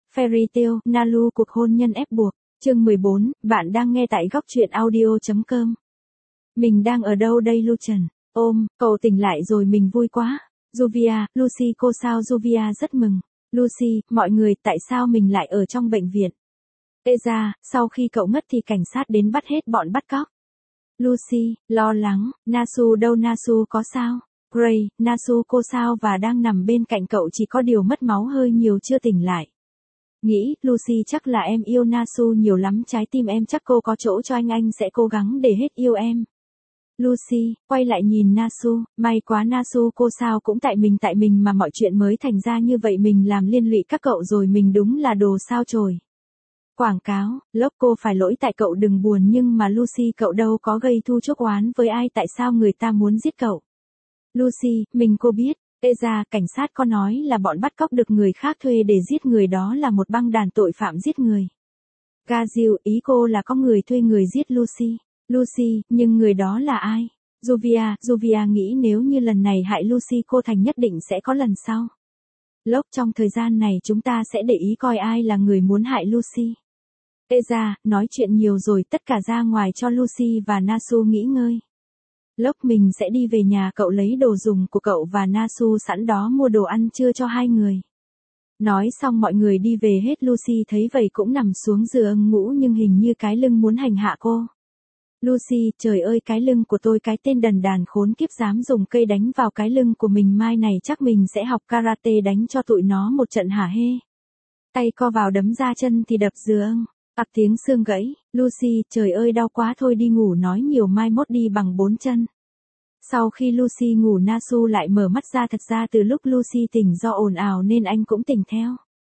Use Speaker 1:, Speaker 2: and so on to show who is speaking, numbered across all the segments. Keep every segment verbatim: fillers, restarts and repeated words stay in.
Speaker 1: Fairy Tail, Nalu cuộc hôn nhân ép buộc, chương mười bốn, bạn đang nghe tại góc truyện audio.com. Mình đang ở đâu đây Lucian? Ôm, cậu tỉnh lại rồi mình vui quá. Juvia, Lucy cô sao Juvia rất mừng. Lucy, mọi người, tại sao mình lại ở trong bệnh viện? Ê ra, sau khi cậu ngất thì cảnh sát đến bắt hết bọn bắt cóc. Lucy, lo lắng, Nasu đâu Nasu có sao? Gray, Nasu cô sao và đang nằm bên cạnh cậu chỉ có điều mất máu hơi nhiều chưa tỉnh lại. Nghĩ, Lucy chắc là em yêu Nasu nhiều lắm trái tim em chắc cô có chỗ cho anh anh sẽ cố gắng để hết yêu em. Lucy, quay lại nhìn Nasu, may quá Nasu cô sao cũng tại mình tại mình mà mọi chuyện mới thành ra như vậy mình làm liên lụy các cậu rồi mình đúng là đồ sao chổi. Quảng cáo, lốc cô phải lỗi tại cậu đừng buồn nhưng mà Lucy cậu đâu có gây thu chuốc oán với ai tại sao người ta muốn giết cậu. Lucy, mình cô biết, ê ra cảnh sát có nói là bọn bắt cóc được người khác thuê để giết người đó là một băng đàn tội phạm giết người. Gazil, ý cô là có người thuê người giết Lucy. Lucy, nhưng người đó là ai? Juvia, Juvia nghĩ nếu như lần này hại Lucy cô thành nhất định sẽ có lần sau. Lốc trong thời gian này chúng ta sẽ để ý coi ai là người muốn hại Lucy. Ê ra, nói chuyện nhiều rồi tất cả ra ngoài cho Lucy và Nasu nghỉ ngơi. Lốc mình sẽ đi về nhà cậu lấy đồ dùng của cậu và Nasu sẵn đó mua đồ ăn trưa cho hai người. Nói xong mọi người đi về hết Lucy thấy vậy cũng nằm xuống giường ngủ nhưng hình như cái lưng muốn hành hạ cô. Lucy, trời ơi cái lưng của tôi cái tên đần đàn khốn kiếp dám dùng cây đánh vào cái lưng của mình mai này chắc mình sẽ học karate đánh cho tụi nó một trận hả hê. Tay co vào đấm ra chân thì đập giường. Ặc tiếng xương gãy, Lucy, trời ơi đau quá thôi đi ngủ nói nhiều mai mốt đi bằng bốn chân. Sau khi Lucy ngủ Nasu lại mở mắt ra thật ra từ lúc Lucy tỉnh do ồn ào nên anh cũng tỉnh theo.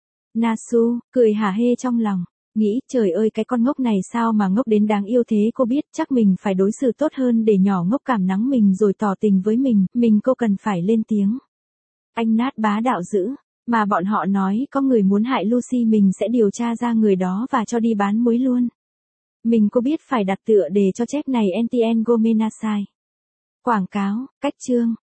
Speaker 1: Nasu, cười hả hê trong lòng, nghĩ trời ơi cái con ngốc này sao mà ngốc đến đáng yêu thế cô biết chắc mình phải đối xử tốt hơn để nhỏ ngốc cảm nắng mình rồi tỏ tình với mình, mình cô cần phải lên tiếng. Anh nát bá đạo dữ. Mà bọn họ nói có người muốn hại Lucy mình sẽ điều tra ra người đó và cho đi bán muối luôn. Mình có biết phải đặt tựa đề cho chép này en tê en Gomenasai. Quảng cáo, cách chương,